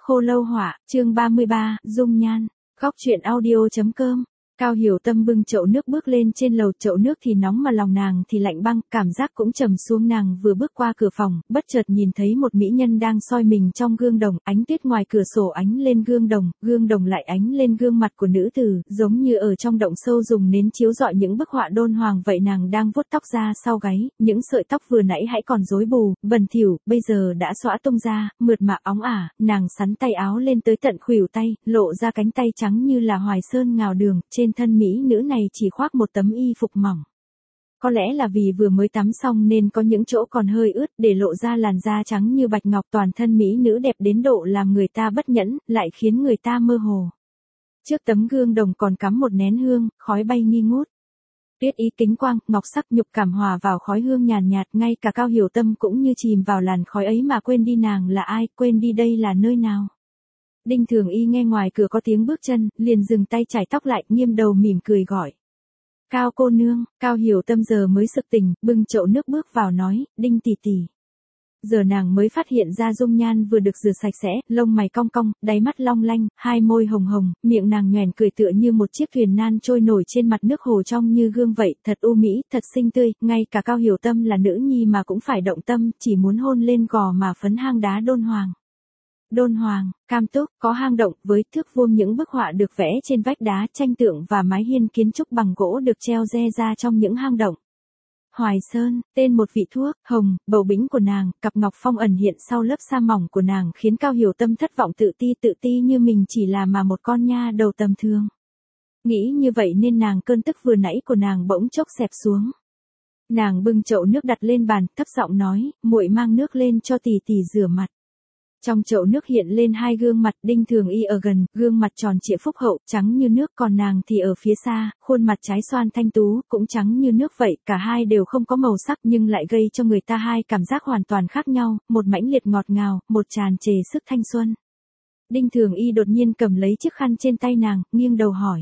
Khô Lâu Họa, chương 33, Dung Nhan, Góc Chuyện Audio.com. Cao Hiểu Tâm bưng chậu nước bước lên trên lầu, chậu nước thì nóng mà lòng nàng thì lạnh băng, cảm giác cũng trầm xuống. Nàng vừa bước qua cửa phòng, bất chợt nhìn thấy một mỹ nhân đang soi mình trong gương đồng, ánh tuyết ngoài cửa sổ ánh lên gương đồng lại ánh lên gương mặt của nữ tử, giống như ở trong động sâu dùng nến chiếu rọi những bức họa đôn hoàng vậy. Nàng đang vuốt tóc ra sau gáy, những sợi tóc vừa nãy hãy còn rối bù, bẩn thỉu, bây giờ đã xõa tung ra, mượt mà óng ả. Nàng xắn tay áo lên tới tận khuỷu tay, lộ ra cánh tay trắng như là hoài sơn ngào đường. Trên thân mỹ nữ này chỉ khoác một tấm y phục mỏng. Có lẽ là vì vừa mới tắm xong nên có những chỗ còn hơi ướt, để lộ ra làn da trắng như bạch ngọc. Toàn thân mỹ nữ đẹp đến độ làm người ta bất nhẫn, lại khiến người ta mơ hồ. Trước tấm gương đồng còn cắm một nén hương, khói bay nghi ngút. Tuyết ý kính quang, ngọc sắc nhục cảm hòa vào khói hương nhàn nhạt, ngay cả Cao Hiểu Tâm cũng như chìm vào làn khói ấy mà quên đi nàng là ai, quên đi đây là nơi nào. Đinh Thường Y nghe ngoài cửa có tiếng bước chân, liền dừng tay chải tóc lại, nghiêm đầu mỉm cười gọi. Cao cô nương. Cao Hiểu Tâm giờ mới sực tỉnh, bưng chậu nước bước vào nói, Đinh tỷ tỷ. Giờ nàng mới phát hiện ra dung nhan vừa được rửa sạch sẽ, lông mày cong cong, đáy mắt long lanh, hai môi hồng hồng, miệng nàng nhoẻn cười tựa như một chiếc thuyền nan trôi nổi trên mặt nước hồ trong như gương vậy, thật u mỹ, thật xinh tươi. Ngay cả Cao Hiểu Tâm là nữ nhi mà cũng phải động tâm, chỉ muốn hôn lên gò mà phấn hang đá đôn hoàng. Đôn hoàng, cam túc, có hang động với thước vuông, những bức họa được vẽ trên vách đá, tranh tượng và mái hiên kiến trúc bằng gỗ được treo re ra trong những hang động. Hoài Sơn, tên một vị thuốc, hồng, bầu bĩnh của nàng, cặp ngọc phong ẩn hiện sau lớp sa mỏng của nàng khiến Cao Hiểu Tâm thất vọng, tự ti như mình chỉ là một con nha đầu tầm thường. Nghĩ như vậy nên cơn tức vừa nãy của nàng bỗng chốc xẹp xuống. Nàng bưng chậu nước đặt lên bàn, thấp giọng nói, muội mang nước lên cho tỷ tỷ rửa mặt. Trong chậu nước hiện lên hai gương mặt, Đinh Thường Y ở gần, gương mặt tròn trịa phúc hậu, trắng như nước, còn nàng thì ở phía xa, khuôn mặt trái xoan thanh tú, cũng trắng như nước vậy. Cả hai đều không có màu sắc nhưng lại gây cho người ta hai cảm giác hoàn toàn khác nhau, một mãnh liệt ngọt ngào, một tràn trề sức thanh xuân. Đinh Thường Y đột nhiên cầm lấy chiếc khăn trên tay nàng, nghiêng đầu hỏi.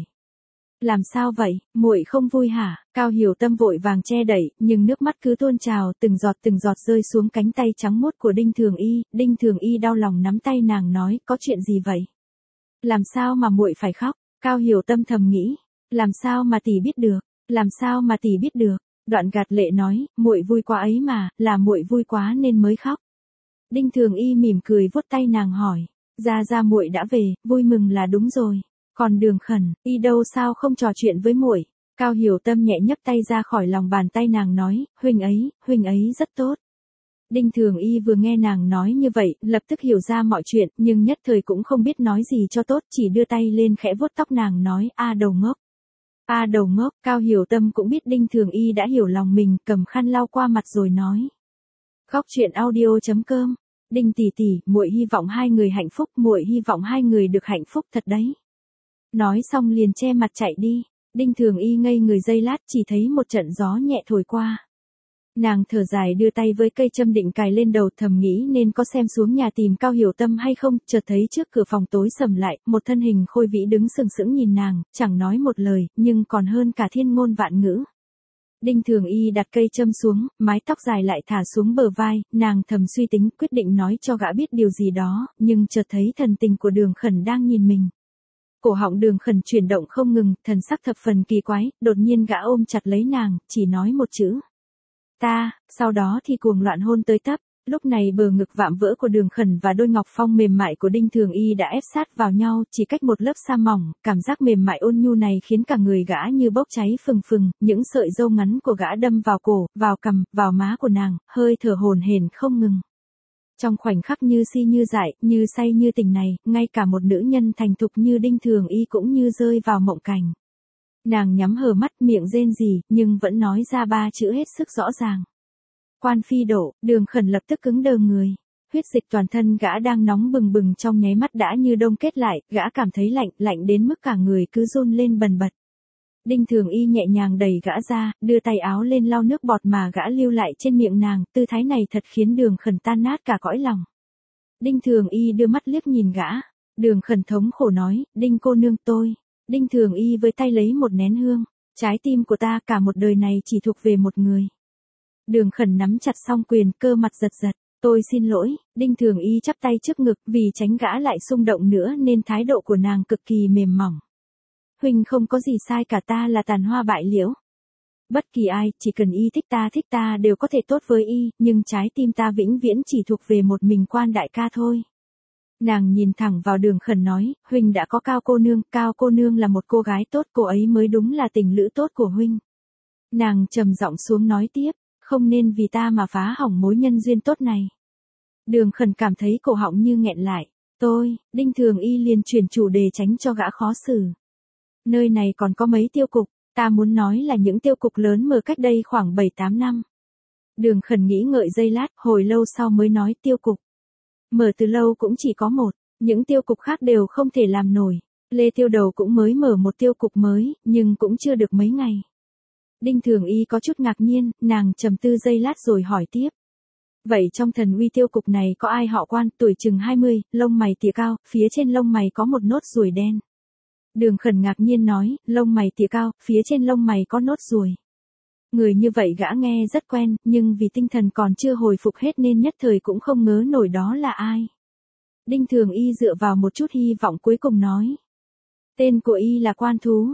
Làm sao vậy, muội không vui hả? Cao Hiểu Tâm vội vàng che đậy, nhưng nước mắt cứ tuôn trào, từng giọt rơi xuống cánh tay trắng muốt của Đinh Thường Y. Đinh Thường Y đau lòng nắm tay nàng nói, có chuyện gì vậy? Làm sao mà muội phải khóc? Cao Hiểu Tâm thầm nghĩ, làm sao mà tỷ biết được? Làm sao mà tỷ biết được? Đoạn gạt lệ nói, muội vui quá ấy mà, là muội vui quá nên mới khóc. Đinh Thường Y mỉm cười vuốt tay nàng hỏi, ra muội đã về, vui mừng là đúng rồi. Còn Đường Khẩn, y đâu sao không trò chuyện với muội? Cao Hiểu Tâm nhẹ nhấc tay ra khỏi lòng bàn tay nàng nói, huynh ấy rất tốt. Đinh Thường Y vừa nghe nàng nói như vậy, lập tức hiểu ra mọi chuyện, nhưng nhất thời cũng không biết nói gì cho tốt, chỉ đưa tay lên khẽ vuốt tóc nàng nói, đầu ngốc. Đầu ngốc. Cao Hiểu Tâm cũng biết Đinh Thường Y đã hiểu lòng mình, cầm khăn lau qua mặt rồi nói. Góc Chuyện Audio.com. Đinh tỷ tỷ, muội hy vọng hai người hạnh phúc, muội hy vọng hai người được hạnh phúc thật đấy. Nói xong liền che mặt chạy đi. Đinh Thường Y ngây người giây lát, chỉ thấy một trận gió nhẹ thổi qua. Nàng thở dài đưa tay với cây châm định cài lên đầu, thầm nghĩ nên có xem xuống nhà tìm Cao Hiểu Tâm hay không. Chợt thấy trước cửa phòng tối sầm lại, một thân hình khôi vĩ đứng sừng sững nhìn nàng, chẳng nói một lời, nhưng còn hơn cả thiên ngôn vạn ngữ. Đinh Thường Y đặt cây châm xuống, mái tóc dài lại thả xuống bờ vai, nàng thầm suy tính, quyết định nói cho gã biết điều gì đó, nhưng chợt thấy thần tình của Đường Khẩn đang nhìn mình. Cổ họng Đường Khẩn chuyển động không ngừng, thần sắc thập phần kỳ quái, đột nhiên gã ôm chặt lấy nàng, chỉ nói một chữ. Ta, sau đó thì cuồng loạn hôn tới tấp. Lúc này bờ ngực vạm vỡ của Đường Khẩn và đôi ngọc phong mềm mại của Đinh Thường Y đã ép sát vào nhau, chỉ cách một lớp sa mỏng, cảm giác mềm mại ôn nhu này khiến cả người gã như bốc cháy phừng phừng, những sợi râu ngắn của gã đâm vào cổ, vào cằm, vào má của nàng, hơi thở hổn hển không ngừng. Trong khoảnh khắc như si như dại, như say như tình này, ngay cả một nữ nhân thành thục như Đinh Thường Y cũng như rơi vào mộng cảnh. Nàng nhắm hờ mắt, miệng rên rỉ, nhưng vẫn nói ra ba chữ hết sức rõ ràng. Quan phi độ. Đường Khẩn lập tức cứng đờ người. Huyết dịch toàn thân gã đang nóng bừng bừng trong nháy mắt đã như đông kết lại, gã cảm thấy lạnh đến mức cả người cứ run lên bần bật. Đinh Thường Y nhẹ nhàng đẩy gã ra, đưa tay áo lên lau nước bọt mà gã lưu lại trên miệng nàng, tư thái này thật khiến Đường Khẩn tan nát cả cõi lòng. Đinh Thường Y đưa mắt liếc nhìn gã. Đường Khẩn thống khổ nói, Đinh cô nương tôi. Đinh Thường Y với tay lấy một nén hương. Trái tim của ta cả một đời này chỉ thuộc về một người. Đường Khẩn nắm chặt song quyền, cơ mặt giật giật. Tôi xin lỗi, Đinh Thường Y chắp tay trước ngực vì tránh gã lại xung động nữa nên thái độ của nàng cực kỳ mềm mỏng. Huynh không có gì sai cả, ta là tàn hoa bại liễu. Bất kỳ ai, chỉ cần y thích ta đều có thể tốt với y, nhưng trái tim ta vĩnh viễn chỉ thuộc về một mình Quan đại ca thôi. Nàng nhìn thẳng vào Đường Khẩn nói, huynh đã có Cao cô nương là một cô gái tốt, cô ấy mới đúng là tình lữ tốt của huynh. Nàng trầm giọng xuống nói tiếp, không nên vì ta mà phá hỏng mối nhân duyên tốt này. Đường Khẩn cảm thấy cổ họng như nghẹn lại, Đinh Thường Y liền chuyển chủ đề tránh cho gã khó xử. Nơi này còn có mấy tiêu cục, ta muốn nói là những tiêu cục lớn mở cách đây khoảng 7-8 năm. Đường Khẩn nghĩ ngợi giây lát, hồi lâu sau mới nói tiêu cục. Mở từ lâu cũng chỉ có một, những tiêu cục khác đều không thể làm nổi. Lê Tiêu Đầu cũng mới mở một tiêu cục mới, nhưng cũng chưa được mấy ngày. Đinh Thường Y có chút ngạc nhiên, nàng trầm tư giây lát rồi hỏi tiếp. Vậy trong Thần Uy tiêu cục này có ai họ Quan, tuổi chừng 20, lông mày tỉa cao, phía trên lông mày có một nốt ruồi đen. Đường Khẩn ngạc nhiên nói, lông mày tỉa cao, phía trên lông mày có nốt ruồi. Người như vậy gã nghe rất quen, nhưng vì tinh thần còn chưa hồi phục hết nên nhất thời cũng không ngớ nổi đó là ai. Đinh Thường Y dựa vào một chút hy vọng cuối cùng nói. Tên của y là Quan Thú,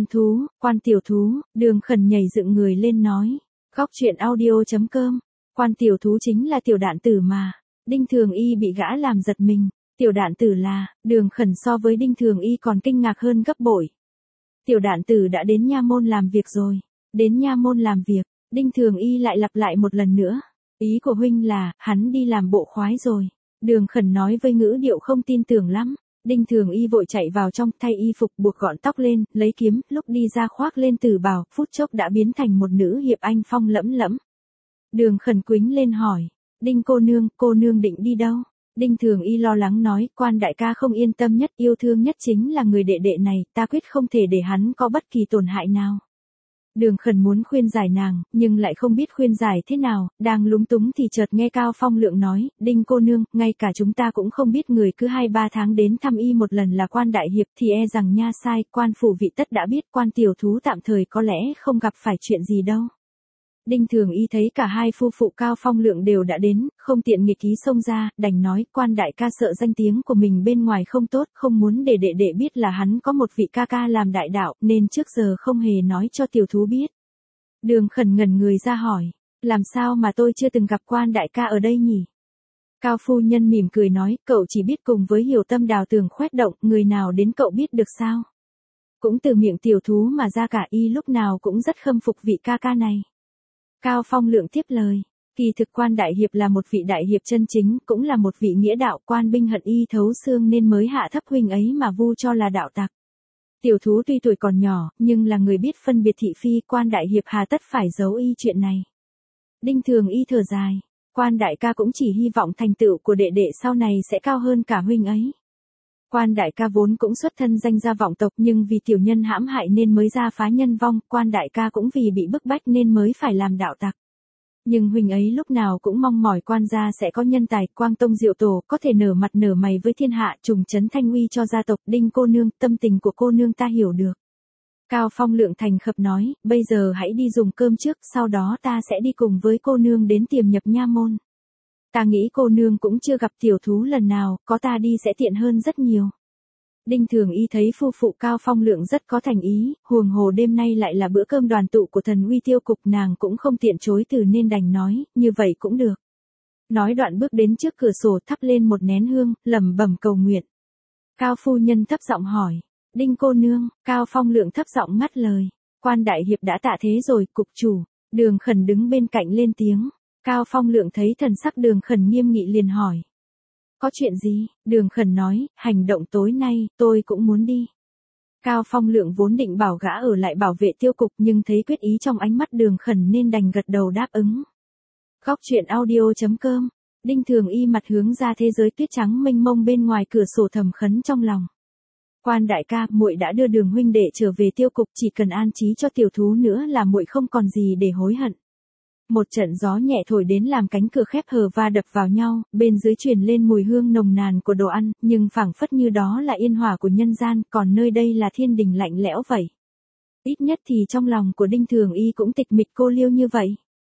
Quan Tiểu Thú. Đường Khẩn nhảy dựng người lên nói. Góc truyện audio.com, Quan Tiểu Thú chính là Tiểu Đạn Tử mà. Đinh Thường Y bị gã làm giật mình. Tiểu Đạn Tử là, Đường Khẩn so với Đinh Thường Y còn kinh ngạc hơn gấp bội. Tiểu Đạn Tử đã đến nha môn làm việc rồi. Đến nha môn làm việc, Đinh Thường Y lại lặp lại một lần nữa. Ý của huynh là, hắn đi làm bộ khoái rồi. Đường Khẩn nói với ngữ điệu không tin tưởng lắm. Đinh Thường Y vội chạy vào trong, thay y phục, buộc gọn tóc lên, lấy kiếm, lúc đi ra khoác lên tử bào, phút chốc đã biến thành một nữ hiệp anh phong lẫm lẫm. Đường Khẩn quýnh lên hỏi, Đinh cô nương định đi đâu? Đinh Thường Y lo lắng nói, Quan đại ca không yên tâm nhất, yêu thương nhất chính là người đệ đệ này, ta quyết không thể để hắn có bất kỳ tổn hại nào. Đường Khẩn muốn khuyên giải nàng, nhưng lại không biết khuyên giải thế nào, đang lúng túng thì chợt nghe Cao Phong Lượng nói, Đinh cô nương, ngay cả chúng ta cũng không biết người cứ 2-3 tháng đến thăm y một lần là Quan đại hiệp thì e rằng nha sai, Quan phủ vị tất đã biết, Quan tiểu thú tạm thời có lẽ không gặp phải chuyện gì đâu. Đinh Thường Y thấy cả hai phu phụ Cao Phong Lượng đều đã đến, không tiện nghịch ý xông ra, đành nói, Quan đại ca sợ danh tiếng của mình bên ngoài không tốt, không muốn để đệ đệ biết là hắn có một vị ca ca làm đại đạo, nên trước giờ không hề nói cho tiểu thú biết. Đường Khẩn ngẩn người ra hỏi, làm sao mà tôi chưa từng gặp Quan đại ca ở đây nhỉ? Cao phu nhân mỉm cười nói, cậu chỉ biết cùng với Hiểu Tâm Đào Tường khoét động, người nào đến cậu biết được sao? Cũng từ miệng tiểu thú mà ra cả y lúc nào cũng rất khâm phục vị ca ca này. Cao Phong Lượng tiếp lời, kỳ thực Quan đại hiệp là một vị đại hiệp chân chính, cũng là một vị nghĩa đạo, Quan binh hận y thấu xương nên mới hạ thấp huynh ấy mà vu cho là đạo tặc. Tiểu thú tuy tuổi còn nhỏ, nhưng là người biết phân biệt thị phi, Quan đại hiệp hà tất phải giấu y chuyện này. Đinh Thường Y thở dài, Quan đại ca cũng chỉ hy vọng thành tựu của đệ đệ sau này sẽ cao hơn cả huynh ấy. Quan đại ca vốn cũng xuất thân danh gia vọng tộc nhưng vì tiểu nhân hãm hại nên mới ra phá nhân vong, Quan đại ca cũng vì bị bức bách nên mới phải làm đạo tặc. Nhưng huynh ấy lúc nào cũng mong mỏi Quan gia sẽ có nhân tài, quang tông diệu tổ, có thể nở mặt nở mày với thiên hạ, trùng trấn thanh uy cho gia tộc. Đinh cô nương, tâm tình của cô nương ta hiểu được. Cao Phong Lượng thành khập nói, bây giờ hãy đi dùng cơm trước, sau đó ta sẽ đi cùng với cô nương đến tiềm nhập nha môn. Ta nghĩ cô nương cũng chưa gặp tiểu thú lần nào, có ta đi sẽ tiện hơn rất nhiều. Đinh Thường Y thấy phu phụ Cao Phong Lượng rất có thành ý, huống hồ đêm nay lại là bữa cơm đoàn tụ của Thần Uy tiêu cục, nàng cũng không tiện chối từ nên đành nói, như vậy cũng được. Nói đoạn bước đến trước cửa sổ thắp lên một nén hương, lẩm bẩm cầu nguyện. Cao phu nhân thấp giọng hỏi, Đinh cô nương, Cao Phong Lượng thấp giọng ngắt lời, Quan đại hiệp đã tạ thế rồi, cục chủ. Đường Khẩn đứng bên cạnh lên tiếng. Cao Phong Lượng thấy thần sắc Đường Khẩn nghiêm nghị liền hỏi. Có chuyện gì? Đường Khẩn nói, hành động tối nay, tôi cũng muốn đi. Cao Phong Lượng vốn định bảo gã ở lại bảo vệ tiêu cục nhưng thấy quyết ý trong ánh mắt Đường Khẩn nên đành gật đầu đáp ứng. Góc truyện audio.com, Đinh Thường Y mặt hướng ra thế giới tuyết trắng mênh mông bên ngoài cửa sổ thầm khấn trong lòng. Quan đại ca, muội đã đưa Đường huynh đệ trở về tiêu cục, chỉ cần an trí cho tiểu thú nữa là muội không còn gì để hối hận. Một trận gió nhẹ thổi đến làm cánh cửa khép hờ va đập vào nhau, bên dưới truyền lên mùi hương nồng nàn của đồ ăn, nhưng phảng phất như đó là yên hòa của nhân gian, còn nơi đây là thiên đình lạnh lẽo vậy. Ít nhất thì trong lòng của Đinh Thường Y cũng tịch mịch cô liêu như vậy.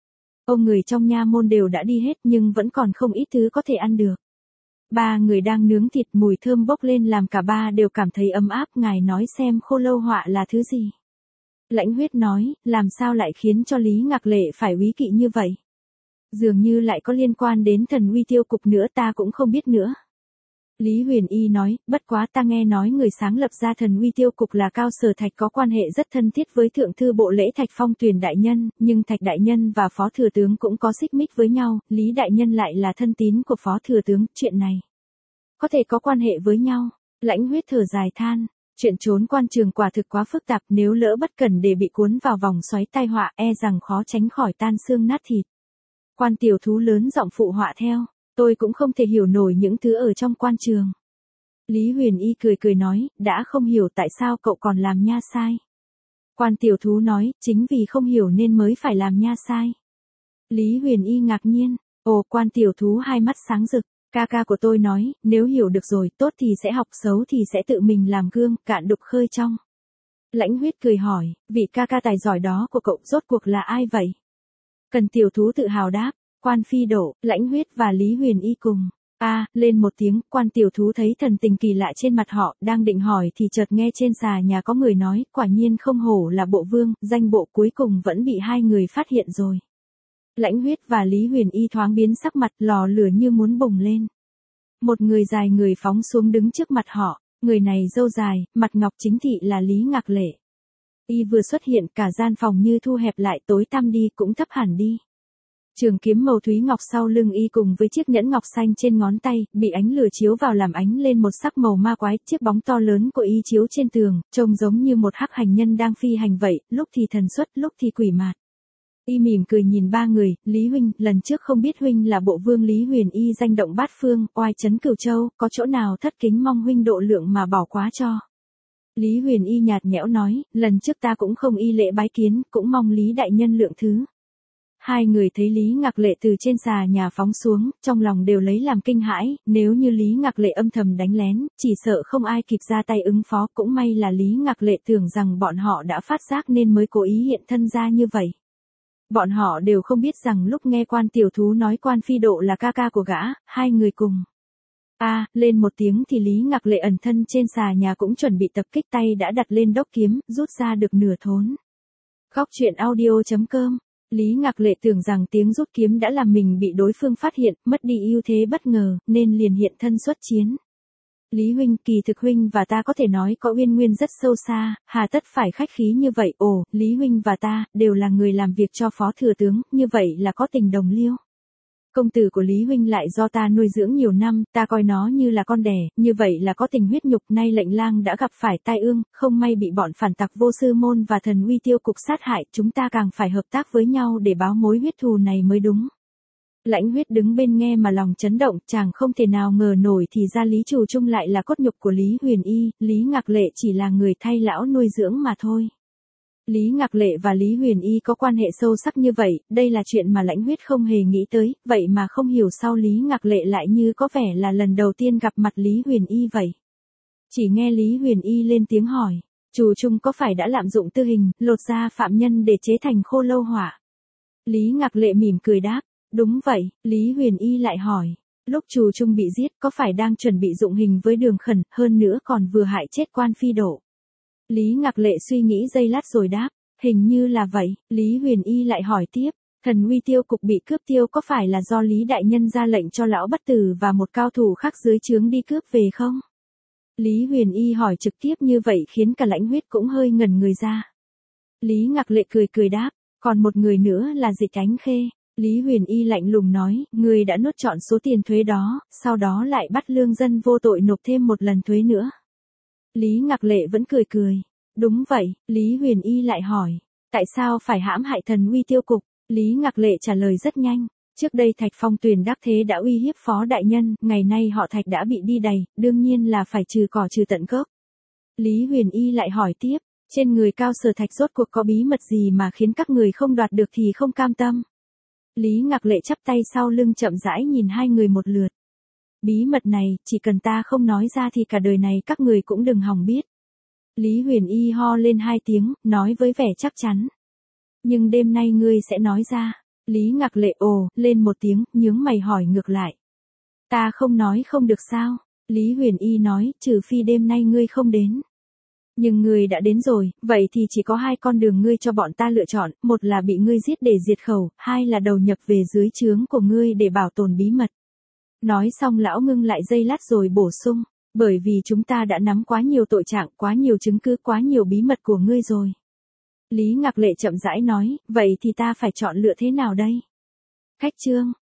Ông người trong nha môn đều đã đi hết nhưng vẫn còn không ít thứ có thể ăn được. Ba người đang nướng thịt, mùi thơm bốc lên làm cả ba đều cảm thấy ấm áp. Ngài nói xem Khô Lâu Họa là thứ gì? Lãnh Huyết nói, làm sao lại khiến cho Lý Ngạc Lệ phải úy kỵ như vậy? Dường như lại có liên quan đến thần uy tiêu cục nữa, ta cũng không biết nữa. Lý Huyền Y nói, bất quá ta nghe nói người sáng lập ra thần uy tiêu cục là Cao Sở Thạch có quan hệ rất thân thiết với thượng thư bộ lễ Thạch Phong Tuyền đại nhân, nhưng Thạch đại nhân và phó thừa tướng cũng có xích mích với nhau, Lý đại nhân lại là thân tín của phó thừa tướng, chuyện này có thể có quan hệ với nhau. Lãnh Huyết thở dài than, chuyện trốn quan trường quả thực quá phức tạp, nếu lỡ bất cẩn để bị cuốn vào vòng xoáy tai họa e rằng khó tránh khỏi tan xương nát thịt. Quan tiểu thú lớn giọng phụ họa theo, tôi cũng không thể hiểu nổi những thứ ở trong quan trường. Lý Huyền Y cười cười nói, đã không hiểu tại sao cậu còn làm nha sai. Quan tiểu thú nói, chính vì không hiểu nên mới phải làm nha sai. Lý Huyền Y ngạc nhiên, ồ, quan tiểu thú hai mắt sáng rực, ca ca của tôi nói, nếu hiểu được rồi, tốt thì sẽ học, xấu thì sẽ tự mình làm gương, cạn đục khơi trong. Lãnh Huyết cười hỏi, vị ca ca tài giỏi đó của cậu rốt cuộc là ai vậy? Cần tiểu thú tự hào đáp, Quan Phi Độ. Lãnh Huyết và Lý Huyền Y cùng lên một tiếng. Quan tiểu thú thấy thần tình kỳ lạ trên mặt họ, đang định hỏi thì chợt nghe trên xà nhà có người nói, quả nhiên không hổ là bộ vương, danh bộ cuối cùng vẫn bị hai người phát hiện rồi. Lãnh Huyết và Lý Huyền Y thoáng biến sắc mặt, lò lửa như muốn bùng lên. Một người dài người phóng xuống đứng trước mặt họ, người này râu dài, mặt ngọc chính thị là Lý Ngạc Lệ. Y vừa xuất hiện cả gian phòng như thu hẹp lại, tối tăm đi, cũng thấp hẳn đi. Trường kiếm màu thúy ngọc sau lưng y cùng với chiếc nhẫn ngọc xanh trên ngón tay, bị ánh lửa chiếu vào làm ánh lên một sắc màu ma quái. Chiếc bóng to lớn của y chiếu trên tường, trông giống như một hắc hành nhân đang phi hành vậy, lúc thì thần xuất, lúc thì quỷ mạt. Y mỉm cười nhìn ba người, Lý huynh, lần trước không biết huynh là bộ vương Lý Huyền Y danh động bát phương, oai chấn Cửu Châu, có chỗ nào thất kính mong huynh độ lượng mà bỏ quá cho. Lý Huyền Y nhạt nhẽo nói, lần trước ta cũng không y lễ bái kiến, cũng mong Lý đại nhân lượng thứ. Hai người thấy Lý Ngạc Lệ từ trên xà nhà phóng xuống, trong lòng đều lấy làm kinh hãi, nếu như Lý Ngạc Lệ âm thầm đánh lén, chỉ sợ không ai kịp ra tay ứng phó, cũng may là Lý Ngạc Lệ tưởng rằng bọn họ đã phát giác nên mới cố ý hiện thân ra như vậy. Bọn họ đều không biết rằng lúc nghe quan tiểu thú nói Quan Phi Độ là ca ca của gã, hai người cùng lên một tiếng thì Lý Ngạc Lệ ẩn thân trên xà nhà cũng chuẩn bị tập kích, tay đã đặt lên đốc kiếm, rút ra được nửa thốn. Góc truyện audio.com. Lý Ngạc Lệ tưởng rằng tiếng rút kiếm đã làm mình bị đối phương phát hiện, mất đi ưu thế bất ngờ, nên liền hiện thân xuất chiến. Lý huynh, kỳ thực huynh và ta có thể nói có uyên nguyên rất sâu xa, hà tất phải khách khí như vậy. Ồ, Lý huynh và ta đều là người làm việc cho phó thừa tướng, như vậy là có tình đồng liêu. Công tử của Lý huynh lại do ta nuôi dưỡng nhiều năm, ta coi nó như là con đẻ, như vậy là có tình huyết nhục. Nay lệnh lang đã gặp phải tai ương, không may bị bọn phản tặc Vô Sư Môn và thần uy tiêu cục sát hại, chúng ta càng phải hợp tác với nhau để báo mối huyết thù này mới đúng. Lãnh Huyết đứng bên nghe mà lòng chấn động, chàng không thể nào ngờ nổi thì ra Lý Trù Trung lại là cốt nhục của Lý Huyền Y, Lý Ngạc Lệ chỉ là người thay lão nuôi dưỡng mà thôi. Lý Ngạc Lệ và Lý Huyền Y có quan hệ sâu sắc như vậy, đây là chuyện mà Lãnh Huyết không hề nghĩ tới, vậy mà không hiểu sao Lý Ngạc Lệ lại như có vẻ là lần đầu tiên gặp mặt Lý Huyền Y vậy. Chỉ nghe Lý Huyền Y lên tiếng hỏi, Trù Trung có phải đã lạm dụng tư hình, lột da phạm nhân để chế thành Khô Lâu Họa? Lý Ngạc Lệ mỉm cười đáp, đúng vậy. Lý Huyền Y lại hỏi, lúc Trù Trung bị giết có phải đang chuẩn bị dụng hình với Đường Khẩn, hơn nữa còn vừa hại chết Quan Phi Độ? Lý Ngạc Lệ suy nghĩ giây lát rồi đáp, hình như là vậy. Lý Huyền Y lại hỏi tiếp, thần uy tiêu cục bị cướp tiêu có phải là do Lý đại nhân ra lệnh cho lão Bất Tử và một cao thủ khác dưới trướng đi cướp về không? Lý Huyền Y hỏi trực tiếp như vậy khiến cả Lãnh Huyết cũng hơi ngẩn người ra. Lý Ngạc Lệ cười cười đáp, còn một người nữa là Dịch Ánh Khê. Lý Huyền Y lạnh lùng nói, người đã nuốt trọn số tiền thuế đó, sau đó lại bắt lương dân vô tội nộp thêm một lần thuế nữa. Lý Ngạc Lệ vẫn cười cười. Đúng vậy. Lý Huyền Y lại hỏi, tại sao phải hãm hại thần uy tiêu cục? Lý Ngạc Lệ trả lời rất nhanh. Trước đây Thạch Phong Tuyền đắc thế đã uy hiếp phó đại nhân, ngày nay họ Thạch đã bị đi đầy, đương nhiên là phải trừ cỏ trừ tận gốc. Lý Huyền Y lại hỏi tiếp, trên người Cao Sở Thạch rốt cuộc có bí mật gì mà khiến các người không đoạt được thì không cam tâm? Lý Ngạc Lệ chắp tay sau lưng chậm rãi nhìn hai người một lượt. Bí mật này, chỉ cần ta không nói ra thì cả đời này các người cũng đừng hòng biết. Lý Huyền Y ho lên hai tiếng, nói với vẻ chắc chắn. Nhưng đêm nay ngươi sẽ nói ra. Lý Ngạc Lệ ồ, lên một tiếng, nhướng mày hỏi ngược lại. Ta không nói không được sao? Lý Huyền Y nói, trừ phi đêm nay ngươi không đến. Nhưng ngươi đã đến rồi, vậy thì chỉ có hai con đường ngươi cho bọn ta lựa chọn, một là bị ngươi giết để diệt khẩu, hai là đầu nhập về dưới trướng của ngươi để bảo tồn bí mật. Nói xong lão ngưng lại giây lát rồi bổ sung, bởi vì chúng ta đã nắm quá nhiều tội trạng, quá nhiều chứng cứ, quá nhiều bí mật của ngươi rồi. Lý Ngạc Lệ chậm rãi nói, vậy thì ta phải chọn lựa thế nào đây? Khách trương.